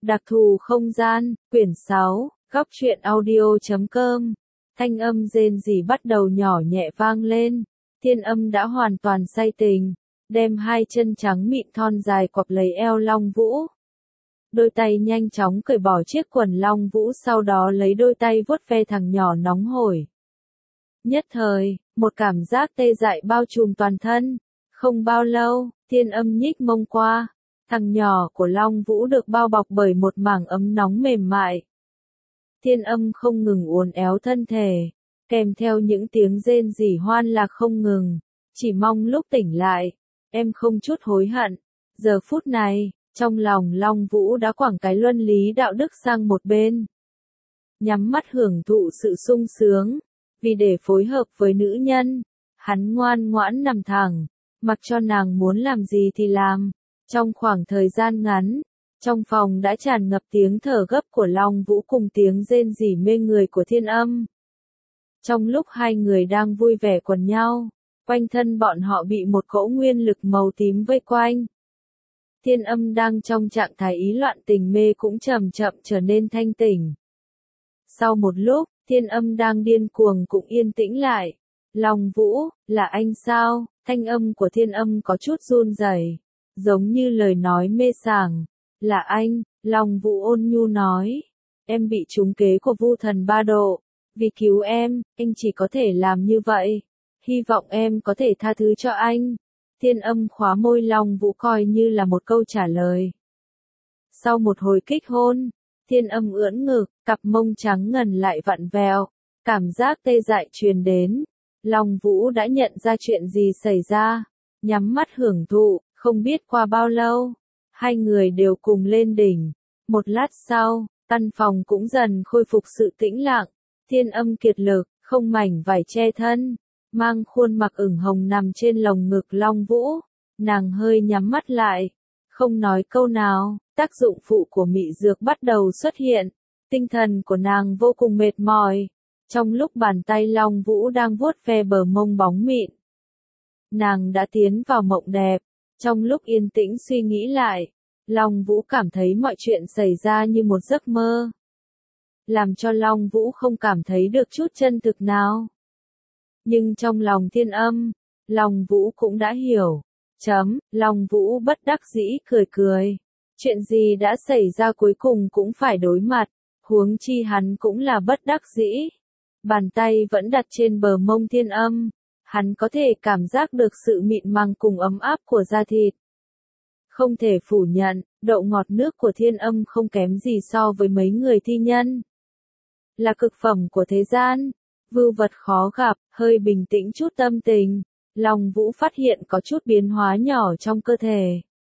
Đặc thù không gian, quyển 6, góc truyện audio.com. Thanh âm rên rỉ bắt đầu nhỏ nhẹ vang lên. Thiên Âm đã hoàn toàn say tình, đem hai chân trắng mịn thon dài quặp lấy eo Long Vũ. Đôi tay nhanh chóng cởi bỏ chiếc quần Long Vũ, sau đó lấy đôi tay vuốt ve thằng nhỏ nóng hổi. Nhất thời, một cảm giác tê dại bao trùm toàn thân. Không bao lâu, Thiên Âm nhích mông qua, thằng nhỏ của Long Vũ được bao bọc bởi một mảng ấm nóng mềm mại. Thiên Âm không ngừng uốn éo thân thể, kèm theo những tiếng rên rỉ hoan lạc không ngừng, chỉ mong lúc tỉnh lại, em không chút hối hận. Giờ phút này, trong lòng Long Vũ đã quẳng cái luân lý đạo đức sang một bên. Nhắm mắt hưởng thụ sự sung sướng, vì để phối hợp với nữ nhân, hắn ngoan ngoãn nằm thẳng, mặc cho nàng muốn làm gì thì làm. Trong khoảng thời gian ngắn, trong phòng đã tràn ngập tiếng thở gấp của Long Vũ cùng tiếng rên rỉ mê người của Thiên Âm. Trong lúc hai người đang vui vẻ quần nhau, quanh thân bọn họ bị một cỗ nguyên lực màu tím vây quanh. Thiên Âm đang trong trạng thái ý loạn tình mê cũng chậm chậm trở nên thanh tỉnh. Sau một lúc, Thiên Âm đang điên cuồng cũng yên tĩnh lại. Long Vũ, là anh sao? Thanh âm của Thiên Âm có chút run rẩy, giống như lời nói mê sảng. Là anh, Long Vũ ôn nhu nói. Em bị trúng kế của Vu Thần Ba Độ. Vì cứu em, anh chỉ có thể làm như vậy. Hy vọng em có thể tha thứ cho anh. Thiên Âm khóa môi Long Vũ coi như là một câu trả lời. Sau một hồi kích hôn, Thiên Âm ưỡn ngực, cặp mông trắng ngần lại vặn vẹo, cảm giác tê dại truyền đến. Long Vũ đã nhận ra chuyện gì xảy ra, nhắm mắt hưởng thụ, không biết qua bao lâu, hai người đều cùng lên đỉnh. Một lát sau, căn phòng cũng dần khôi phục sự tĩnh lặng. Thiên Âm kiệt lực, không mảnh vải che thân, mang khuôn mặt ửng hồng nằm trên lồng ngực Long Vũ. Nàng hơi nhắm mắt lại, không nói câu nào. Tác dụng phụ của mị dược bắt đầu xuất hiện, tinh thần của nàng vô cùng mệt mỏi. Trong lúc bàn tay Long Vũ đang vuốt ve bờ mông bóng mịn, nàng đã tiến vào mộng đẹp. Trong lúc yên tĩnh suy nghĩ lại, Long Vũ cảm thấy mọi chuyện xảy ra như một giấc mơ, làm cho Long Vũ không cảm thấy được chút chân thực nào. Nhưng trong lòng Thiên Âm, Long Vũ cũng đã hiểu. Long Vũ bất đắc dĩ cười cười. Chuyện gì đã xảy ra cuối cùng cũng phải đối mặt, huống chi hắn cũng là bất đắc dĩ. Bàn tay vẫn đặt trên bờ mông Thiên Âm, hắn có thể cảm giác được sự mịn màng cùng ấm áp của da thịt. Không thể phủ nhận, độ ngọt nước của Thiên Âm không kém gì so với mấy người thi nhân. Là cực phẩm của thế gian, vưu vật khó gặp. Hơi bình tĩnh chút tâm tình, Long Vũ phát hiện có chút biến hóa nhỏ trong cơ thể.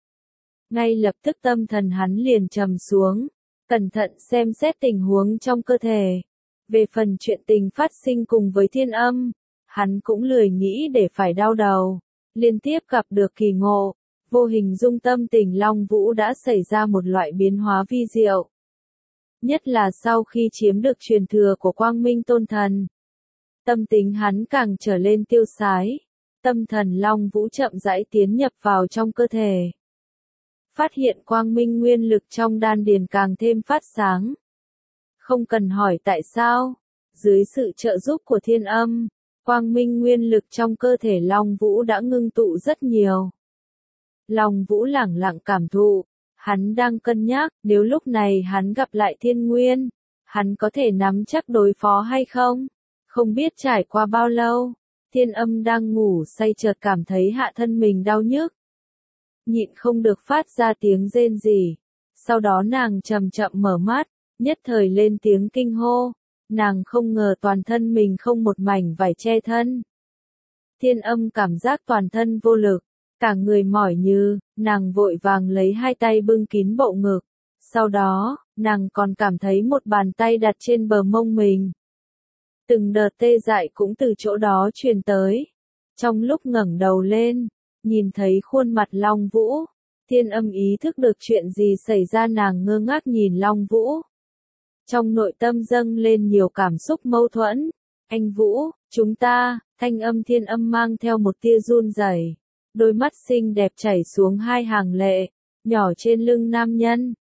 Ngay lập tức tâm thần hắn liền trầm xuống, cẩn thận xem xét tình huống trong cơ thể. Về phần chuyện tình phát sinh cùng với Thiên Âm, hắn cũng lười nghĩ để phải đau đầu. Liên tiếp gặp được kỳ ngộ, vô hình dung tâm tình Long Vũ đã xảy ra một loại biến hóa vi diệu. Nhất là sau khi chiếm được truyền thừa của Quang Minh Tôn Thần, tâm tính hắn càng trở lên tiêu sái. Tâm thần Long Vũ chậm rãi tiến nhập vào trong cơ thể, phát hiện quang minh nguyên lực trong đan điền càng thêm phát sáng. Không cần hỏi tại sao, dưới sự trợ giúp của Thiên Âm, quang minh nguyên lực trong cơ thể Long Vũ đã ngưng tụ rất nhiều. Long Vũ lẳng lặng cảm thụ, hắn đang cân nhắc nếu lúc này hắn gặp lại Thiên Nguyên, hắn có thể nắm chắc đối phó hay không. Không biết trải qua bao lâu, Thiên Âm đang ngủ say chợt cảm thấy hạ thân mình đau nhức, nhịn không được phát ra tiếng rên rỉ. Sau đó nàng chậm chậm mở mắt, nhất thời lên tiếng kinh hô. Nàng không ngờ toàn thân mình không một mảnh vải che thân. Thiên Âm cảm giác toàn thân vô lực, cả người mỏi như, nàng vội vàng lấy hai tay bưng kín bộ ngực. Sau đó, nàng còn cảm thấy một bàn tay đặt trên bờ mông mình. Từng đợt tê dại cũng từ chỗ đó truyền tới. Trong lúc ngẩng đầu lên, nhìn thấy khuôn mặt Long Vũ, Thiên Âm ý thức được chuyện gì xảy ra, nàng ngơ ngác nhìn Long Vũ. Trong nội tâm dâng lên nhiều cảm xúc mâu thuẫn. Anh Vũ, chúng ta, thanh âm Thiên Âm mang theo một tia run rẩy. Đôi mắt xinh đẹp chảy xuống hai hàng lệ, nhỏ trên lưng nam nhân.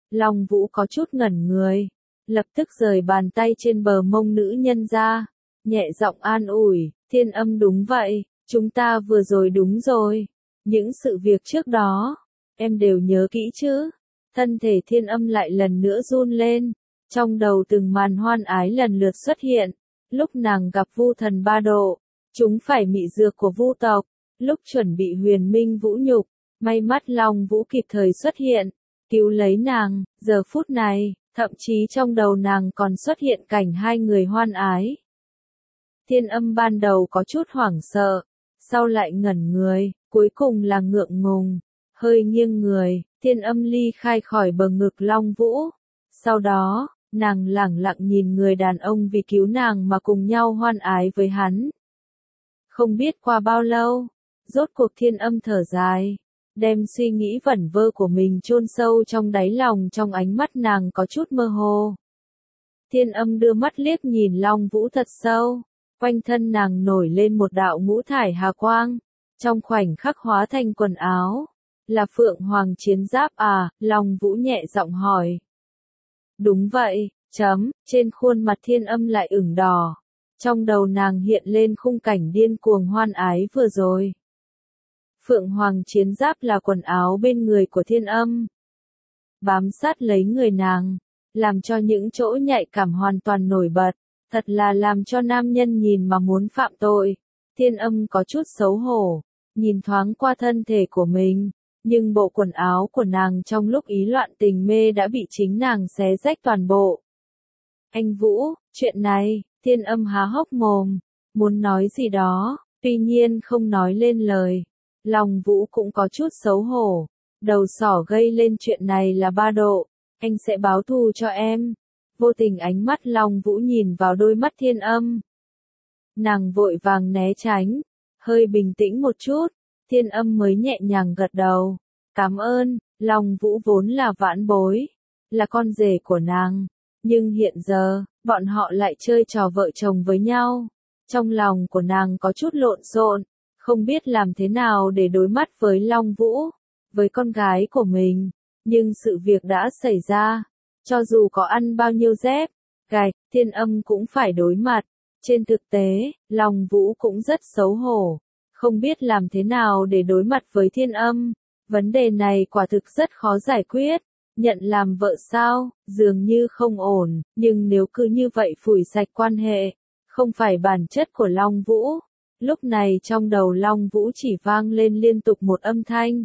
Long Vũ có chút ngẩn người, lập tức rời bàn tay trên bờ mông nữ nhân ra, nhẹ giọng an ủi, Thiên Âm đúng vậy, chúng ta vừa rồi đúng rồi, những sự việc trước đó, em đều nhớ kỹ chứ. Thân thể Thiên Âm lại lần nữa run lên, trong đầu từng màn hoan ái lần lượt xuất hiện, lúc nàng gặp Vu Thần Ba Độ, chúng phải mị dược của Vu tộc, lúc chuẩn bị Huyền Minh Vũ nhục, may mắn Long Vũ kịp thời xuất hiện, cứu lấy nàng, giờ phút này, thậm chí trong đầu nàng còn xuất hiện cảnh hai người hoan ái. Thiên Âm ban đầu có chút hoảng sợ, sau lại ngẩn người, cuối cùng là ngượng ngùng, hơi nghiêng người, Thiên Âm ly khai khỏi bờ ngực Long Vũ. Sau đó, nàng lẳng lặng nhìn người đàn ông vì cứu nàng mà cùng nhau hoan ái với hắn. Không biết qua bao lâu, rốt cuộc Thiên Âm thở dài, đem suy nghĩ vẩn vơ của mình chôn sâu trong đáy lòng, trong ánh mắt nàng có chút mơ hồ. Thiên Âm đưa mắt liếc nhìn Long Vũ thật sâu, quanh thân nàng nổi lên một đạo ngũ thải hà quang, trong khoảnh khắc hóa thành quần áo. Là Phượng Hoàng chiến giáp à? Long Vũ nhẹ giọng hỏi. Đúng vậy, trên khuôn mặt Thiên Âm lại ửng đỏ. Trong đầu nàng hiện lên khung cảnh điên cuồng hoan ái vừa rồi. Phượng Hoàng chiến giáp là quần áo bên người của Thiên Âm. Bám sát lấy người nàng, làm cho những chỗ nhạy cảm hoàn toàn nổi bật, thật là làm cho nam nhân nhìn mà muốn phạm tội. Thiên Âm có chút xấu hổ, nhìn thoáng qua thân thể của mình, nhưng bộ quần áo của nàng trong lúc ý loạn tình mê đã bị chính nàng xé rách toàn bộ. Anh Vũ, chuyện này, Thiên Âm há hốc mồm, muốn nói gì đó, tuy nhiên không nói lên lời. Long Vũ cũng có chút xấu hổ, đầu sỏ gây lên chuyện này là Ba Độ, anh sẽ báo thù cho em. Vô tình ánh mắt Long Vũ nhìn vào đôi mắt Thiên Âm. Nàng vội vàng né tránh, hơi bình tĩnh một chút, Thiên Âm mới nhẹ nhàng gật đầu. Cảm ơn, Long Vũ vốn là vãn bối, là con rể của nàng, nhưng hiện giờ, bọn họ lại chơi trò vợ chồng với nhau. Trong lòng của nàng có chút lộn xộn, không biết làm thế nào để đối mặt với Long Vũ, với con gái của mình, nhưng sự việc đã xảy ra, cho dù có ăn bao nhiêu dép, gạch, Thiên Âm cũng phải đối mặt. Trên thực tế, Long Vũ cũng rất xấu hổ, không biết làm thế nào để đối mặt với Thiên Âm. Vấn đề này quả thực rất khó giải quyết. Nhận làm vợ sao, dường như không ổn, nhưng nếu cứ như vậy phủi sạch quan hệ, không phải bản chất của Long Vũ. Lúc này trong đầu Long Vũ chỉ vang lên liên tục một âm thanh.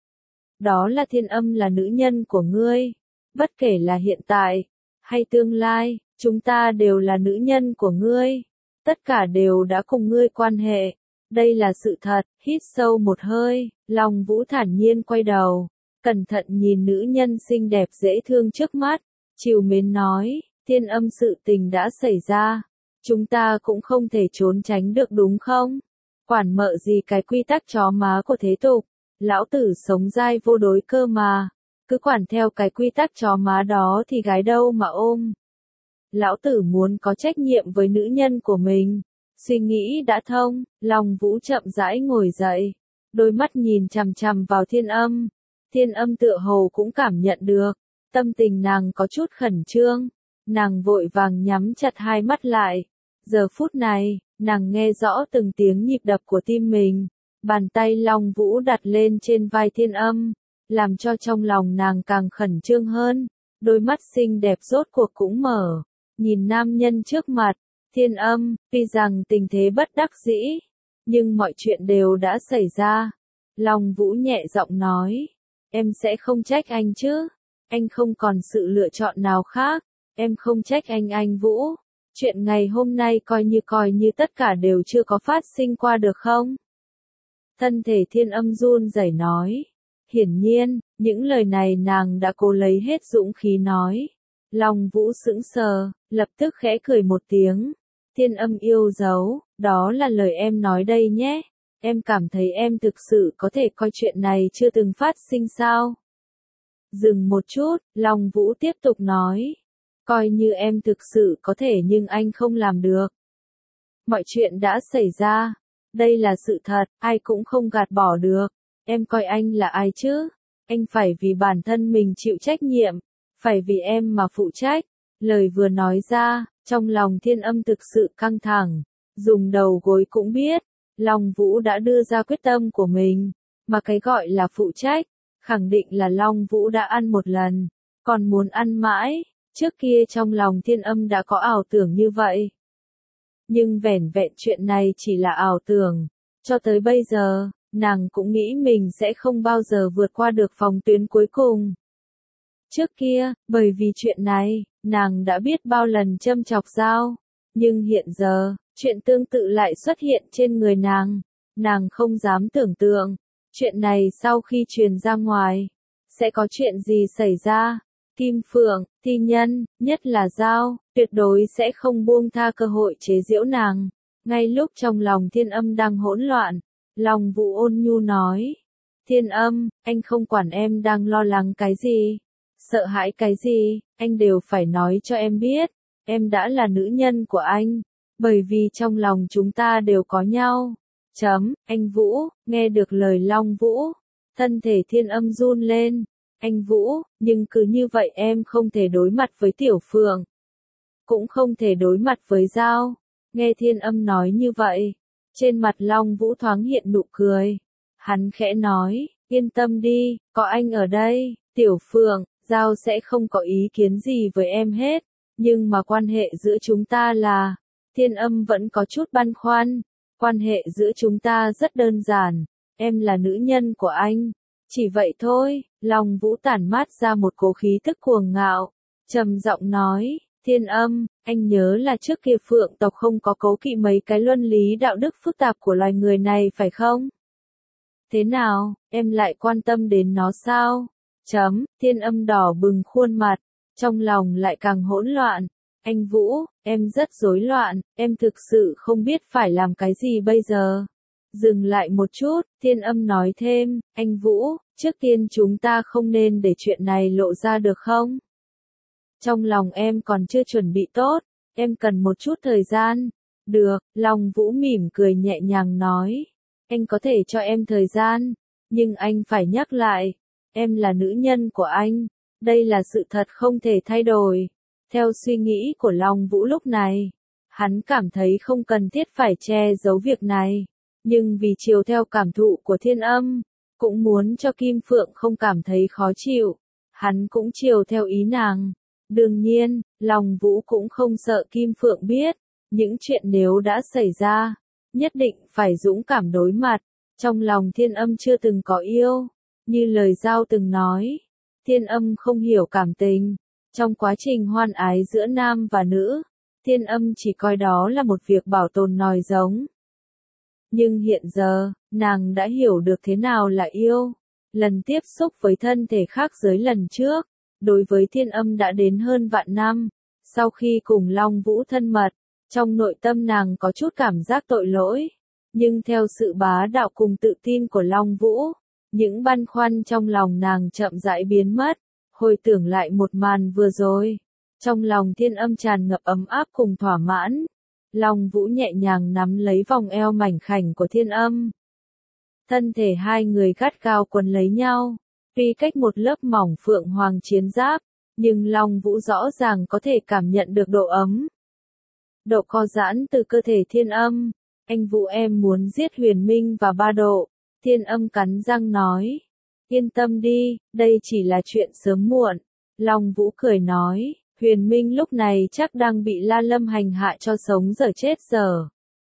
Đó là Thiên Âm là nữ nhân của ngươi. Bất kể là hiện tại, hay tương lai, chúng ta đều là nữ nhân của ngươi. Tất cả đều đã cùng ngươi quan hệ. Đây là sự thật. Hít sâu một hơi, Long Vũ thản nhiên quay đầu, cẩn thận nhìn nữ nhân xinh đẹp dễ thương trước mắt, trìu mến nói, Thiên Âm sự tình đã xảy ra, chúng ta cũng không thể trốn tránh được đúng không? Quản mợ gì cái quy tắc chó má của thế tục, lão tử sống dai vô đối cơ mà, cứ quản theo cái quy tắc chó má đó thì gái đâu mà ôm. Lão tử muốn có trách nhiệm với nữ nhân của mình. Suy nghĩ đã thông, Long Vũ chậm rãi ngồi dậy, đôi mắt nhìn chằm chằm vào Thiên Âm. Thiên Âm tựa hồ cũng cảm nhận được, tâm tình nàng có chút khẩn trương, nàng vội vàng nhắm chặt hai mắt lại. Giờ phút này, nàng nghe rõ từng tiếng nhịp đập của tim mình, bàn tay Long Vũ đặt lên trên vai Thiên Âm, làm cho trong lòng nàng càng khẩn trương hơn, đôi mắt xinh đẹp rốt cuộc cũng mở, nhìn nam nhân trước mặt. Thiên Âm, tuy rằng tình thế bất đắc dĩ, nhưng mọi chuyện đều đã xảy ra. Long Vũ nhẹ giọng nói, em sẽ không trách anh chứ, anh không còn sự lựa chọn nào khác, em không trách anh Vũ. Chuyện ngày hôm nay coi như tất cả đều chưa có phát sinh qua được không? Thân thể Thiên Âm run rẩy nói, hiển nhiên, những lời này nàng đã cố lấy hết dũng khí nói. Long Vũ sững sờ, lập tức khẽ cười một tiếng. Thiên Âm yêu dấu, đó là lời em nói đây nhé. Em cảm thấy em thực sự có thể coi chuyện này chưa từng phát sinh sao? Dừng một chút, Long Vũ tiếp tục nói. Coi như em thực sự có thể nhưng anh không làm được. Mọi chuyện đã xảy ra. Đây là sự thật, ai cũng không gạt bỏ được. Em coi anh là ai chứ? Anh phải vì bản thân mình chịu trách nhiệm. phải vì em mà phụ trách. Lời vừa nói ra, trong lòng Thiên Âm thực sự căng thẳng, dùng đầu gối cũng biết, Long Vũ đã đưa ra quyết tâm của mình, mà cái gọi là phụ trách, khẳng định là Long Vũ đã ăn một lần, còn muốn ăn mãi, trước kia trong lòng Thiên Âm đã có ảo tưởng như vậy. Nhưng vẻn vẹn chuyện này chỉ là ảo tưởng, cho tới bây giờ, nàng cũng nghĩ mình sẽ không bao giờ vượt qua được phòng tuyến cuối cùng. Trước kia, bởi vì chuyện này, nàng đã biết bao lần châm chọc Giao, nhưng hiện giờ, chuyện tương tự lại xuất hiện trên người nàng không dám tưởng tượng, chuyện này sau khi truyền ra ngoài, sẽ có chuyện gì xảy ra. Kim Phượng, Thi Nhân, nhất là Giao, tuyệt đối sẽ không buông tha cơ hội chế giễu nàng. Ngay lúc trong lòng Thiên Âm đang hỗn loạn, Long Vũ ôn nhu nói, Thiên Âm, anh không quản em đang lo lắng cái gì, sợ hãi cái gì, anh đều phải nói cho em biết, em đã là nữ nhân của anh, bởi vì trong lòng chúng ta đều có nhau. Anh Vũ, nghe được lời Long Vũ, thân thể Thiên Âm run lên. Anh Vũ, nhưng cứ như vậy em không thể đối mặt với Tiểu Phượng, cũng không thể đối mặt với Giao. Nghe Thiên Âm nói như vậy, trên mặt Long Vũ thoáng hiện nụ cười. Hắn khẽ nói, yên tâm đi, có anh ở đây, Tiểu Phượng, Giao sẽ không có ý kiến gì với em hết, nhưng mà quan hệ giữa chúng ta là, Thiên Âm vẫn có chút băn khoăn, quan hệ giữa chúng ta rất đơn giản, em là nữ nhân của anh. Chỉ vậy thôi, Long Vũ tản mát ra một cỗ khí tức cuồng ngạo, trầm giọng nói, Thiên Âm, anh nhớ là trước kia Phượng tộc không có cố kỵ mấy cái luân lý đạo đức phức tạp của loài người này phải không? Thế nào, em lại quan tâm đến nó sao? Thiên Âm đỏ bừng khuôn mặt, trong lòng lại càng hỗn loạn. Anh Vũ, em rất rối loạn, em thực sự không biết phải làm cái gì bây giờ. Dừng lại một chút, Thiên Âm nói thêm, anh Vũ, trước tiên chúng ta không nên để chuyện này lộ ra được không? Trong lòng em còn chưa chuẩn bị tốt, em cần một chút thời gian. Được, Long Vũ mỉm cười nhẹ nhàng nói, anh có thể cho em thời gian, nhưng anh phải nhắc lại, em là nữ nhân của anh, đây là sự thật không thể thay đổi. Theo suy nghĩ của Long Vũ lúc này, hắn cảm thấy không cần thiết phải che giấu việc này. Nhưng vì chiều theo cảm thụ của Thiên Âm, cũng muốn cho Kim Phượng không cảm thấy khó chịu, hắn cũng chiều theo ý nàng. Đương nhiên, Long Vũ cũng không sợ Kim Phượng biết, những chuyện nếu đã xảy ra, nhất định phải dũng cảm đối mặt. Trong lòng Thiên Âm chưa từng có yêu, như lời Giao từng nói, Thiên Âm không hiểu cảm tình. Trong quá trình hoan ái giữa nam và nữ, Thiên Âm chỉ coi đó là một việc bảo tồn nòi giống. Nhưng hiện giờ, nàng đã hiểu được thế nào là yêu. Lần tiếp xúc với thân thể khác giới lần trước, đối với Thiên Âm đã đến hơn vạn năm. Sau khi cùng Long Vũ thân mật, trong nội tâm nàng có chút cảm giác tội lỗi. Nhưng theo sự bá đạo cùng tự tin của Long Vũ, những băn khoăn trong lòng nàng chậm rãi biến mất. Hồi tưởng lại một màn vừa rồi, trong lòng Thiên Âm tràn ngập ấm áp cùng thỏa mãn. Long Vũ nhẹ nhàng nắm lấy vòng eo mảnh khảnh của Thiên Âm. Thân thể hai người gắt gao quấn lấy nhau, tuy cách một lớp mỏng phượng hoàng chiến giáp, nhưng Long Vũ rõ ràng có thể cảm nhận được độ ấm. Độ co giãn từ cơ thể Thiên Âm. Anh Vũ em muốn giết Huyền Minh và Ba Độ. Thiên Âm cắn răng nói. Yên tâm đi, đây chỉ là chuyện sớm muộn. Long Vũ cười nói. Huyền Minh lúc này chắc đang bị La Lâm hành hạ cho sống dở chết dở.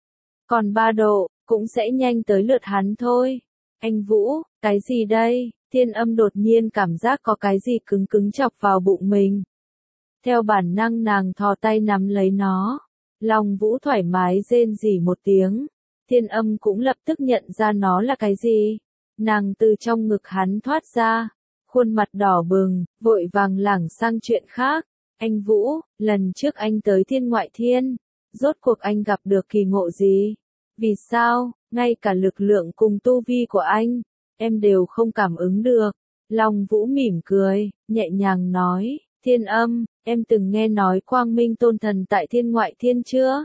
Còn Ba Độ, cũng sẽ nhanh tới lượt hắn thôi. Anh Vũ, cái gì đây? Thiên Âm đột nhiên cảm giác có cái gì cứng cứng chọc vào bụng mình. Theo bản năng nàng thò tay nắm lấy nó. Long Vũ thoải mái rên rỉ một tiếng. Thiên Âm cũng lập tức nhận ra nó là cái gì. Nàng từ trong ngực hắn thoát ra. Khuôn mặt đỏ bừng, vội vàng lảng sang chuyện khác. Anh Vũ, lần trước anh tới Thiên Ngoại Thiên, rốt cuộc anh gặp được kỳ ngộ gì? Vì sao, ngay cả lực lượng cùng tu vi của anh, em đều không cảm ứng được? Long Vũ mỉm cười, nhẹ nhàng nói, Thiên Âm, em từng nghe nói Quang Minh Tôn Thần tại Thiên Ngoại Thiên chưa?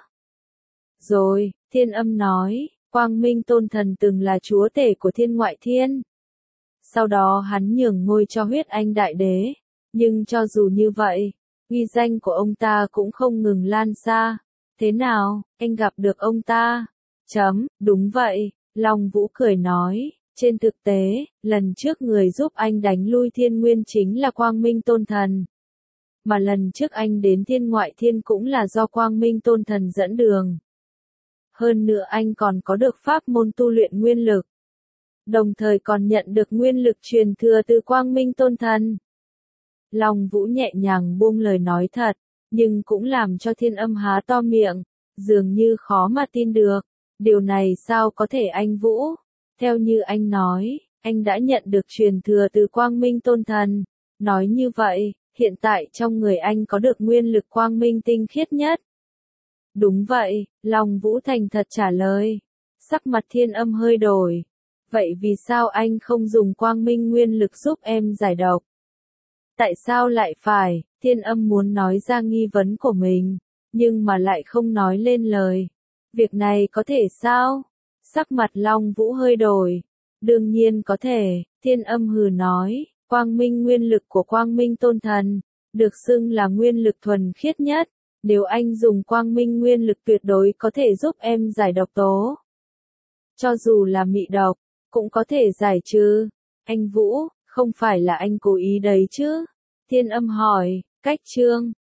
Rồi, Thiên Âm nói, Quang Minh Tôn Thần từng là chúa tể của Thiên Ngoại Thiên. Sau đó hắn nhường ngôi cho Huyết Anh Đại Đế. Nhưng cho dù như vậy, uy danh của ông ta cũng không ngừng lan xa. Thế nào, anh gặp được ông ta? Đúng vậy, Long Vũ cười nói. Trên thực tế, lần trước người giúp anh đánh lui Thiên Nguyên chính là Quang Minh Tôn Thần. Mà lần trước anh đến Thiên Ngoại Thiên cũng là do Quang Minh Tôn Thần dẫn đường. Hơn nữa anh còn có được pháp môn tu luyện nguyên lực. Đồng thời còn nhận được nguyên lực truyền thừa từ Quang Minh Tôn Thần. Long Vũ nhẹ nhàng buông lời nói thật, nhưng cũng làm cho Thiên Âm há to miệng, dường như khó mà tin được. Điều này sao có thể anh Vũ? Theo như anh nói, anh đã nhận được truyền thừa từ Quang Minh Tôn Thần. Nói như vậy, hiện tại trong người anh có được nguyên lực Quang Minh tinh khiết nhất. Đúng vậy, Long Vũ thành thật trả lời. Sắc mặt Thiên Âm hơi đổi. Vậy vì sao anh không dùng Quang Minh nguyên lực giúp em giải độc? Tại sao lại phải? Thiên Âm muốn nói ra nghi vấn của mình, nhưng mà lại không nói lên lời. Việc này có thể sao? Sắc mặt Long Vũ hơi đổi. Đương nhiên có thể, Thiên Âm hừ nói, Quang Minh nguyên lực của Quang Minh Tôn Thần, được xưng là nguyên lực thuần khiết nhất. Nếu anh dùng Quang Minh nguyên lực tuyệt đối có thể giúp em giải độc tố. Cho dù là mị độc, cũng có thể giải trừ. Anh Vũ, không phải là anh cố ý đấy chứ? Thiên Âm hỏi, cách chương